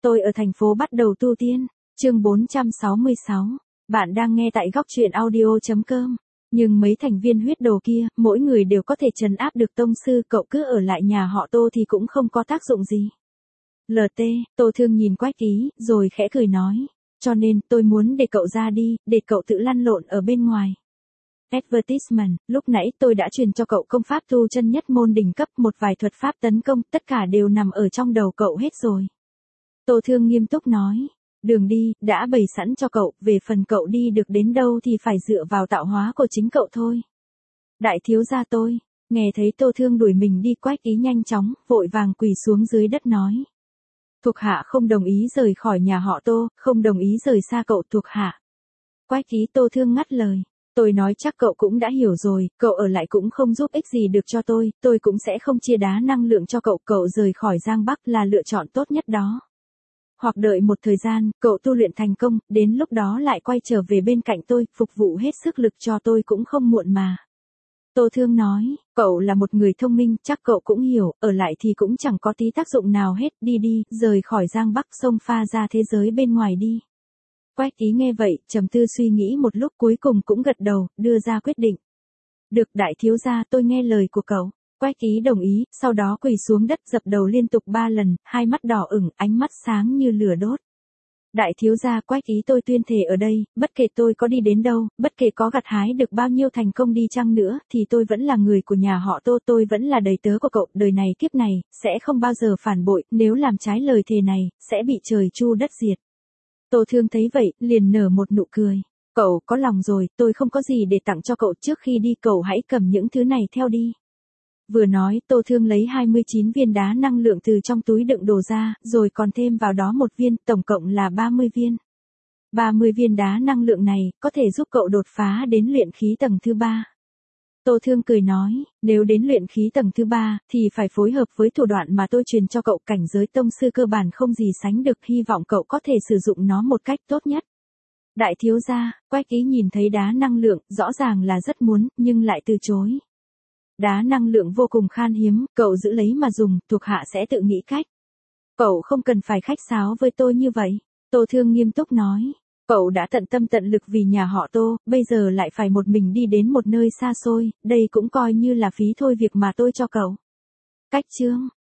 Tôi ở thành phố bắt đầu tu tiên. Chương 466. Bạn đang nghe tại góc truyện audio.com. Nhưng mấy thành viên huyết đồ kia, mỗi người đều có thể trấn áp được tông sư, cậu cứ ở lại nhà họ Tô thì cũng không có tác dụng gì. LT, Tô Thương nhìn Quách Ký, rồi khẽ cười nói. Cho nên, tôi muốn để cậu ra đi, để cậu tự lăn lộn ở bên ngoài. Advertisement, lúc nãy tôi đã truyền cho cậu công pháp tu chân nhất môn đỉnh cấp, một vài thuật pháp tấn công, tất cả đều nằm ở trong đầu cậu hết rồi. Tô Thương nghiêm túc nói. Đường đi, đã bày sẵn cho cậu, về phần cậu đi được đến đâu thì phải dựa vào tạo hóa của chính cậu thôi. Đại thiếu gia tôi, nghe thấy Tô Thương đuổi mình đi, Quách Ký nhanh chóng, vội vàng quỳ xuống dưới đất nói. Thuộc hạ không đồng ý rời khỏi nhà họ Tô, không đồng ý rời xa cậu thuộc hạ. Quách Ký. Tô Thương ngắt lời. Tôi nói chắc cậu cũng đã hiểu rồi, cậu ở lại cũng không giúp ích gì được cho tôi cũng sẽ không chia đá năng lượng cho cậu rời khỏi Giang Bắc là lựa chọn tốt nhất đó. Hoặc đợi một thời gian, cậu tu luyện thành công, đến lúc đó lại quay trở về bên cạnh tôi, phục vụ hết sức lực cho tôi cũng không muộn mà. Tô Thương nói, cậu là một người thông minh, chắc cậu cũng hiểu, ở lại thì cũng chẳng có tí tác dụng nào hết, đi, rời khỏi Giang Bắc, xông pha ra thế giới bên ngoài đi. Quách Ký nghe vậy, trầm tư suy nghĩ một lúc, cuối cùng cũng gật đầu, đưa ra quyết định. Được đại thiếu gia, tôi nghe lời của cậu. Quách Ký đồng ý, sau đó quỳ xuống đất dập đầu liên tục 3 lần, hai mắt đỏ ửng, ánh mắt sáng như lửa đốt. Đại thiếu gia, Quách Ký tôi tuyên thề ở đây, bất kể tôi có đi đến đâu, bất kể có gặt hái được bao nhiêu thành công đi chăng nữa, thì tôi vẫn là người của nhà họ Tô, tôi vẫn là đầy tớ của cậu, đời này kiếp này, sẽ không bao giờ phản bội, nếu làm trái lời thề này, sẽ bị trời chu đất diệt. Tô Thương thấy vậy, liền nở một nụ cười. Cậu có lòng rồi, tôi không có gì để tặng cho cậu, trước khi đi cậu hãy cầm những thứ này theo đi. Vừa nói, Tô Thương lấy 29 viên đá năng lượng từ trong túi đựng đồ ra, rồi còn thêm vào đó một viên, tổng cộng là 30 viên. 30 viên đá năng lượng này, có thể giúp cậu đột phá đến luyện khí tầng thứ 3. Tô Thương cười nói, nếu đến luyện khí tầng thứ 3, thì phải phối hợp với thủ đoạn mà tôi truyền cho cậu, cảnh giới tông sư cơ bản không gì sánh được, hy vọng cậu có thể sử dụng nó một cách tốt nhất. Đại thiếu gia, Quách Ký nhìn thấy đá năng lượng, rõ ràng là rất muốn, nhưng lại từ chối. Đá năng lượng vô cùng khan hiếm, cậu giữ lấy mà dùng, thuộc hạ sẽ tự nghĩ cách. Cậu không cần phải khách sáo với tôi như vậy. Tô Thương nghiêm túc nói. Cậu đã tận tâm tận lực vì nhà họ Tô, bây giờ lại phải một mình đi đến một nơi xa xôi, đây cũng coi như là phí thôi việc mà tôi cho cậu. Cách chương,